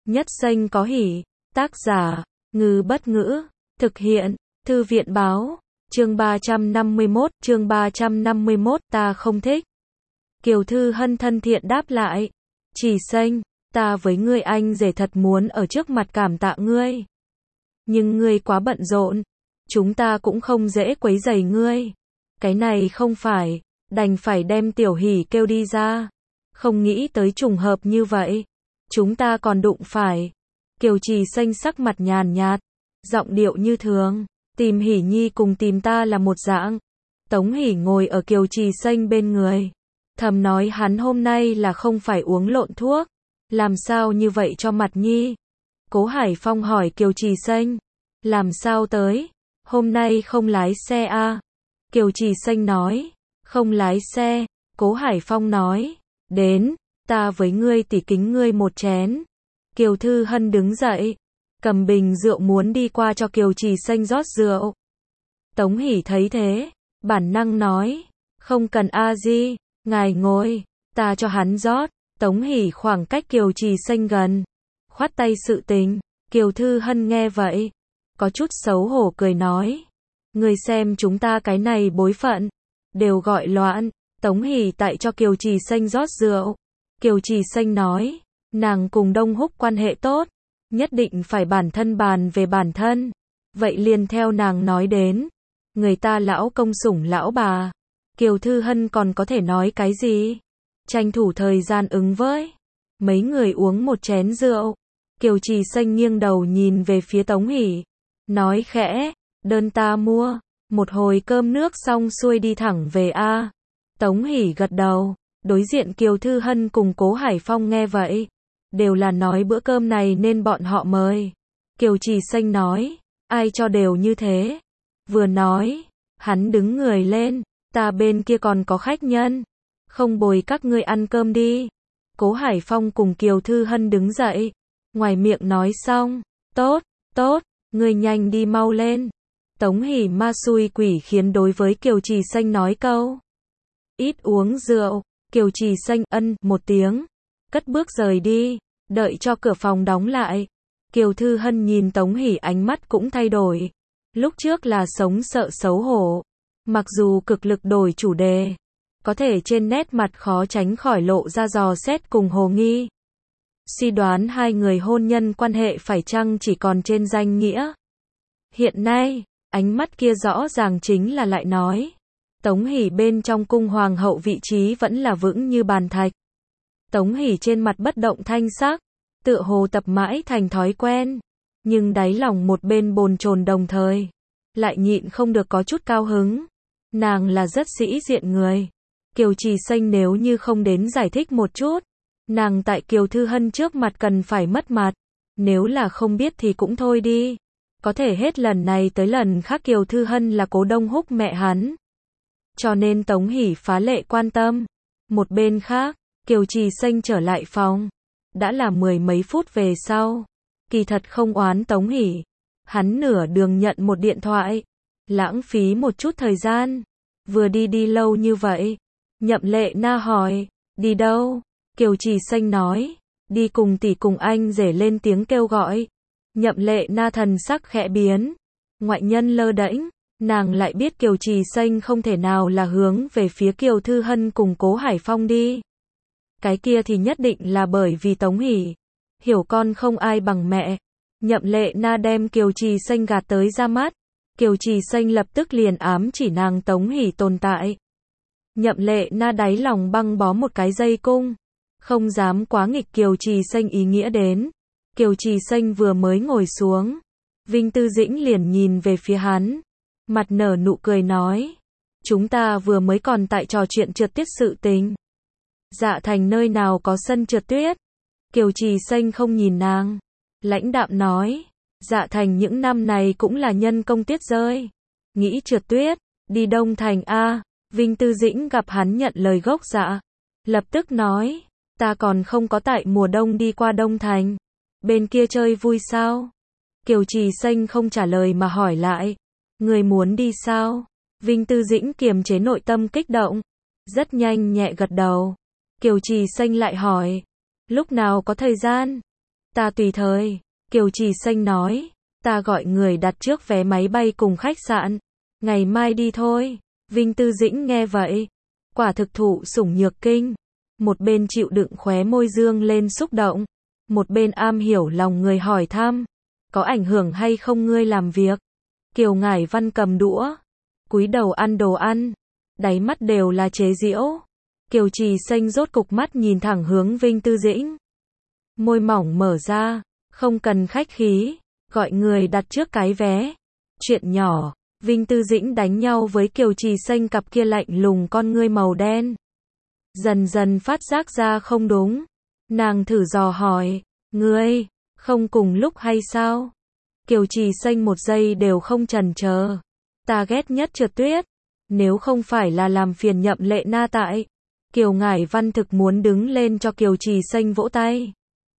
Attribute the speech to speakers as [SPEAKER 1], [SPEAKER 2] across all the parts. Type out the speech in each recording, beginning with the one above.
[SPEAKER 1] Nhất xanh có hỉ. Tác giả, Ngư Bất Ngữ. Thực hiện, Thư viện Báo. Chương 351, ta không thích. Kiều Thư Hân thân thiện đáp lại. Chỉ xanh, ta với ngươi anh rể thật muốn ở trước mặt cảm tạ ngươi. Nhưng ngươi quá bận rộn, chúng ta cũng không dễ quấy rầy ngươi. Cái này không phải, đành phải đem Tiểu Hỷ kêu đi ra. Không nghĩ tới trùng hợp như vậy, chúng ta còn đụng phải. Kiều Trì Xanh sắc mặt nhàn nhạt, giọng điệu như thường, tìm Hỷ Nhi cùng tìm ta là một dạng. Tống Hỷ ngồi ở Kiều Trì Xanh bên người, thầm nói hắn hôm nay là không phải uống lộn thuốc, làm sao như vậy cho mặt Nhi. Cố Hải Phong hỏi Kiều Trì Xanh, làm sao tới, hôm nay không lái xe à? Kiều Trì Xanh nói, không lái xe. Cố Hải Phong nói, đến, ta với ngươi tỉ kính ngươi một chén. Kiều Thư Hân đứng dậy, cầm bình rượu muốn đi qua cho Kiều Trì Xanh rót rượu. Tống Hỷ thấy thế, bản năng nói, không cần a di, ngài ngồi, ta cho hắn rót. Tống Hỷ khoảng cách Kiều Trì Xanh gần, khoát tay sự tình. Kiều Thư Hân nghe vậy, có chút xấu hổ cười nói, ngươi xem chúng ta cái này bối phận, đều gọi loạn. Tống Hỷ tại cho Kiều Trì Xanh rót rượu. Kiều Trì Xanh nói, nàng cùng Đông Húc quan hệ tốt, nhất định phải bản thân bàn về bản thân. Vậy liền theo nàng nói đến, người ta lão công sủng lão bà. Kiều Thư Hân còn có thể nói cái gì? Tranh thủ thời gian ứng với. Mấy người uống một chén rượu. Kiều Trì Xanh nghiêng đầu nhìn về phía Tống Hỷ, nói khẽ, đơn ta mua. Một hồi cơm nước xong xuôi đi thẳng về a. Tống Hỷ gật đầu. Đối diện Kiều Thư Hân cùng Cố Hải Phong nghe vậy, đều là nói bữa cơm này nên bọn họ mời. Kiều Trì Xanh nói, ai cho đều như thế. Vừa nói, hắn đứng người lên, ta bên kia còn có khách nhân, không bồi các ngươi ăn cơm đi. Cố Hải Phong cùng Kiều Thư Hân đứng dậy, ngoài miệng nói xong, tốt, tốt, ngươi nhanh đi mau lên. Tống Hỷ ma xui quỷ khiến đối với Kiều Trì Xanh nói câu, ít uống rượu. Kiều Trì Xanh ân một tiếng, cất bước rời đi, đợi cho cửa phòng đóng lại. Kiều Thư Hân nhìn Tống Hỷ ánh mắt cũng thay đổi. Lúc trước là sống sợ xấu hổ, mặc dù cực lực đổi chủ đề, có thể trên nét mặt khó tránh khỏi lộ ra dò xét cùng hồ nghi. Suy đoán hai người hôn nhân quan hệ phải chăng chỉ còn trên danh nghĩa. Hiện nay, ánh mắt kia rõ ràng chính là lại nói, Tống Hỷ bên trong cung hoàng hậu vị trí vẫn là vững như bàn thạch. Tống Hỷ trên mặt bất động thanh sắc, tựa hồ tập mãi thành thói quen, nhưng đáy lòng một bên bồn chồn đồng thời, lại nhịn không được có chút cao hứng. Nàng là rất sĩ diện người. Kiều Trì Xanh nếu như không đến giải thích một chút, nàng tại Kiều Thư Hân trước mặt cần phải mất mặt. Nếu là không biết thì cũng thôi đi. Có thể hết lần này tới lần khác Kiều Thư Hân là Cố Đông Húc mẹ hắn, cho nên Tống Hỷ phá lệ quan tâm. Một bên khác, Kiều Trì Xanh trở lại phòng, đã là mười mấy phút về sau. Kỳ thật không oán Tống Hỷ, hắn nửa đường nhận một điện thoại, lãng phí một chút thời gian. Vừa đi lâu như vậy. Nhậm Lệ Na hỏi, đi đâu? Kiều Trì Xanh nói, đi cùng tỷ cùng anh rể lên tiếng kêu gọi. Nhậm Lệ Na thần sắc khẽ biến, ngoại nhân lơ đễnh. Nàng lại biết Kiều Trì Xanh không thể nào là hướng về phía Kiều Thư Hân cùng Cố Hải Phong đi. Cái kia thì nhất định là bởi vì Tống Hỷ. Hiểu con không ai bằng mẹ. Nhậm Lệ Na đem Kiều Trì Xanh gạt tới ra mắt. Kiều Trì Xanh lập tức liền ám chỉ nàng Tống Hỷ tồn tại. Nhậm Lệ Na đáy lòng băng bó một cái dây cung, không dám quá nghịch Kiều Trì Xanh ý nghĩa đến. Kiều Trì Xanh vừa mới ngồi xuống, Vinh Tư Dĩnh liền nhìn về phía hắn, mặt nở nụ cười nói, chúng ta vừa mới còn tại trò chuyện trượt tuyết sự tình. Dạ Thành nơi nào có sân trượt tuyết? Kiều Trì Xanh không nhìn nàng, lãnh đạm nói, Dạ Thành những năm này cũng là nhân công tuyết rơi. Nghĩ trượt tuyết, đi Đông Thành a. Vinh Tư Dĩnh gặp hắn nhận lời gốc dạ, lập tức nói, ta còn không có tại mùa đông đi qua Đông Thành. Bên kia chơi vui sao? Kiều Trì Xanh không trả lời mà hỏi lại, người muốn đi sao? Vinh Tư Dĩnh kiềm chế nội tâm kích động, rất nhanh nhẹ gật đầu. Kiều Trì Xanh lại hỏi, lúc nào có thời gian? Ta tùy thời. Kiều Trì Xanh nói. Ta gọi người đặt trước vé máy bay cùng khách sạn. Ngày mai đi thôi. Vinh Tư Dĩnh nghe vậy. Quả thực thụ sủng nhược kinh. Một bên chịu đựng khóe môi dương lên xúc động. Một bên am hiểu lòng người hỏi thăm. Có ảnh hưởng hay không ngươi làm việc? Kiều Ngải Văn cầm đũa. Cúi đầu ăn đồ ăn. Đáy mắt đều là chế giễu. Kiều Trì Xanh rốt cục mắt nhìn thẳng hướng Vinh Tư Dĩnh. Môi mỏng mở ra. Không cần khách khí. Gọi người đặt trước cái vé. Chuyện nhỏ. Vinh Tư Dĩnh đánh nhau với Kiều Trì Xanh cặp kia lạnh lùng con ngươi màu đen. Dần dần phát giác ra không đúng. Nàng thử dò hỏi. Ngươi, không cùng lúc hay sao? Kiều Trì Xanh một giây đều không chần chờ. Ta ghét nhất trượt tuyết. Nếu không phải là làm phiền Nhậm Lệ Na tại. Kiều Ngải Văn thực muốn đứng lên cho Kiều Trì Xanh vỗ tay.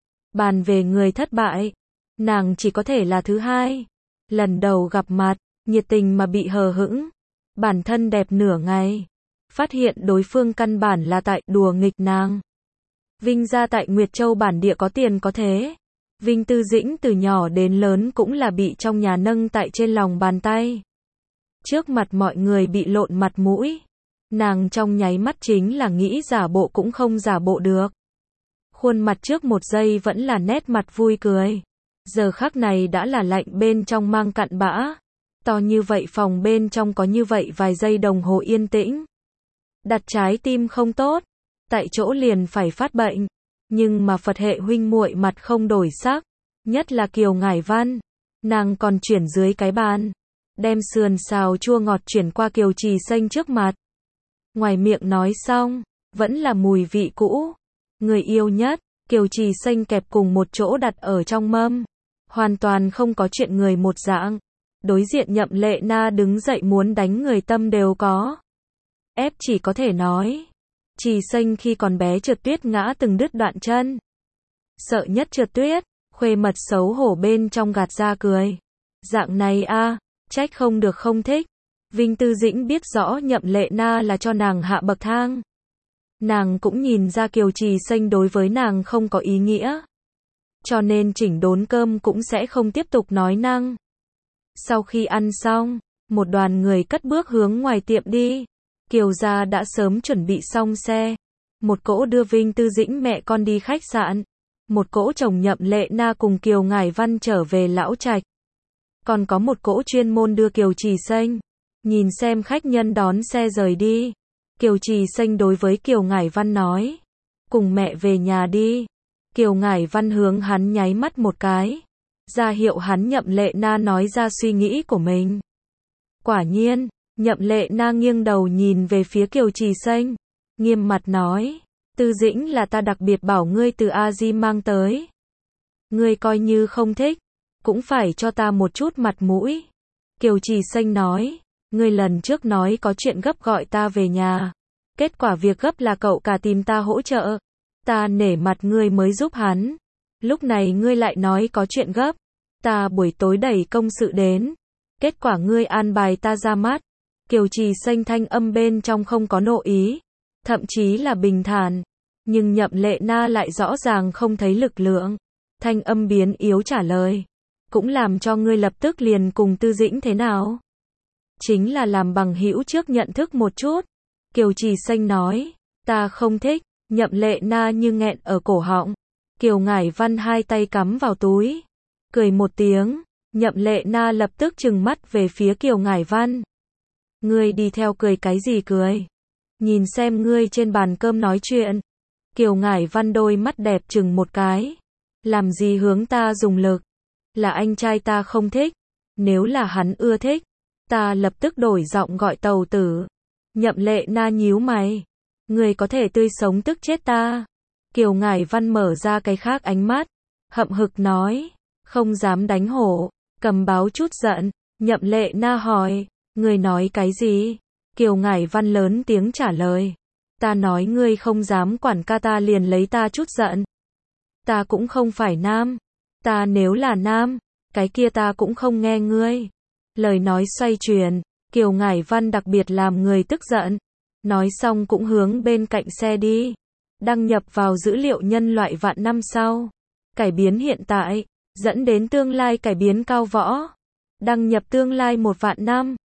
[SPEAKER 1] Bàn về người thất bại. Nàng chỉ có thể là thứ hai. Lần đầu gặp mặt, nhiệt tình mà bị hờ hững. Bản thân đẹp nửa ngày. Phát hiện đối phương căn bản là tại đùa nghịch nàng. Vinh gia tại Nguyệt Châu bản địa có tiền có thế. Vinh Tư Dĩnh từ nhỏ đến lớn cũng là bị trong nhà nâng tại trên lòng bàn tay. Trước mặt mọi người bị lộn mặt mũi. Nàng trong nháy mắt chính là nghĩ giả bộ cũng không giả bộ được. Khuôn mặt trước một giây vẫn là nét mặt vui cười. Giờ khắc này đã là lạnh bên trong mang cặn bã. To như vậy phòng bên trong có như vậy vài giây đồng hồ yên tĩnh. Đặt trái tim không tốt. Tại chỗ liền phải phát bệnh. Nhưng mà Phật hệ huynh muội mặt không đổi sắc. Nhất là Kiều Ngải Văn. Nàng còn chuyển dưới cái bàn. Đem sườn xào chua ngọt chuyển qua Kiều Trì Xanh trước mặt. Ngoài miệng nói xong. Vẫn là mùi vị cũ. Người yêu nhất. Kiều Trì Xanh kẹp cùng một chỗ đặt ở trong mâm. Hoàn toàn không có chuyện người một dạng. Đối diện Nhậm Lệ Na đứng dậy muốn đánh người tâm đều có. Ép chỉ có thể nói. Trì Xanh khi còn bé trượt tuyết ngã từng đứt đoạn chân. Sợ nhất trượt tuyết. Khuê mật xấu hổ bên trong gạt ra cười. Dạng này a, trách không được không thích. Vinh Tư Dĩnh biết rõ Nhậm Lệ Na là cho nàng hạ bậc thang. Nàng cũng nhìn ra Kiều Trì Xanh đối với nàng không có ý nghĩa. Cho nên chỉnh đốn cơm cũng sẽ không tiếp tục nói năng. Sau khi ăn xong, một đoàn người cất bước hướng ngoài tiệm đi. Kiều gia đã sớm chuẩn bị xong xe. Một cỗ đưa Vinh Tư Dĩnh mẹ con đi khách sạn. Một cỗ chồng Nhậm Lệ Na cùng Kiều Ngải Văn trở về lão trạch. Còn có một cỗ chuyên môn đưa Kiều Trì Xanh. Nhìn xem khách nhân đón xe rời đi. Kiều Trì Xanh đối với Kiều Ngải Văn nói. Cùng mẹ về nhà đi. Kiều Ngải Văn hướng hắn nháy mắt một cái. Ra hiệu hắn Nhậm Lệ Na nói ra suy nghĩ của mình. Quả nhiên, Nhậm Lệ Na nghiêng đầu nhìn về phía Kiều Trì Xanh. Nghiêm mặt nói. Tư Dĩnh là ta đặc biệt bảo ngươi từ A Di mang tới. Ngươi coi như không thích. Cũng phải cho ta một chút mặt mũi. Kiều Trì Xanh nói. Ngươi lần trước nói có chuyện gấp gọi ta về nhà. Kết quả việc gấp là cậu cả tìm ta hỗ trợ. Ta nể mặt ngươi mới giúp hắn. Lúc này ngươi lại nói có chuyện gấp. Ta buổi tối đẩy công sự đến. Kết quả ngươi an bài ta ra mắt. Kiều Trì Xanh thanh âm bên trong không có nộ ý. Thậm chí là bình thản. Nhưng Nhậm Lệ Na lại rõ ràng không thấy lực lượng. Thanh âm biến yếu trả lời. Cũng làm cho ngươi lập tức liền cùng Tư Dĩnh thế nào? Chính là làm bằng hữu trước nhận thức một chút. Kiều Trì Xanh nói. Ta không thích. Nhậm Lệ Na như nghẹn ở cổ họng. Kiều Ngải Văn hai tay cắm vào túi. Cười một tiếng. Nhậm Lệ Na lập tức trừng mắt về phía Kiều Ngải Văn. Ngươi đi theo cười cái gì cười? Nhìn xem ngươi trên bàn cơm nói chuyện. Kiều Ngải Văn đôi mắt đẹp chừng một cái. Làm gì hướng ta dùng lực? Là anh trai ta không thích. Nếu là hắn ưa thích. Ta lập tức đổi giọng gọi tàu tử. Nhậm Lệ Na nhíu mày. Ngươi có thể tươi sống tức chết ta. Kiều Ngải Văn mở ra cái khác ánh mắt. Hậm hực nói. Không dám đánh hổ. Cầm báo chút giận. Nhậm Lệ Na hỏi. Ngươi nói cái gì? Kiều Ngải Văn lớn tiếng trả lời. Ta nói ngươi không dám quản ca ta liền lấy ta chút giận. Ta cũng không phải nam. Ta nếu là nam, cái kia ta cũng không nghe ngươi. Lời nói xoay chuyển, Kiều Ngải Văn đặc biệt làm người tức giận. Nói xong cũng hướng bên cạnh xe đi. Đăng nhập vào dữ liệu nhân loại vạn năm sau. cải biến hiện tại, dẫn đến tương lai cải biến cao võ. Đăng nhập tương lai 1 vạn năm.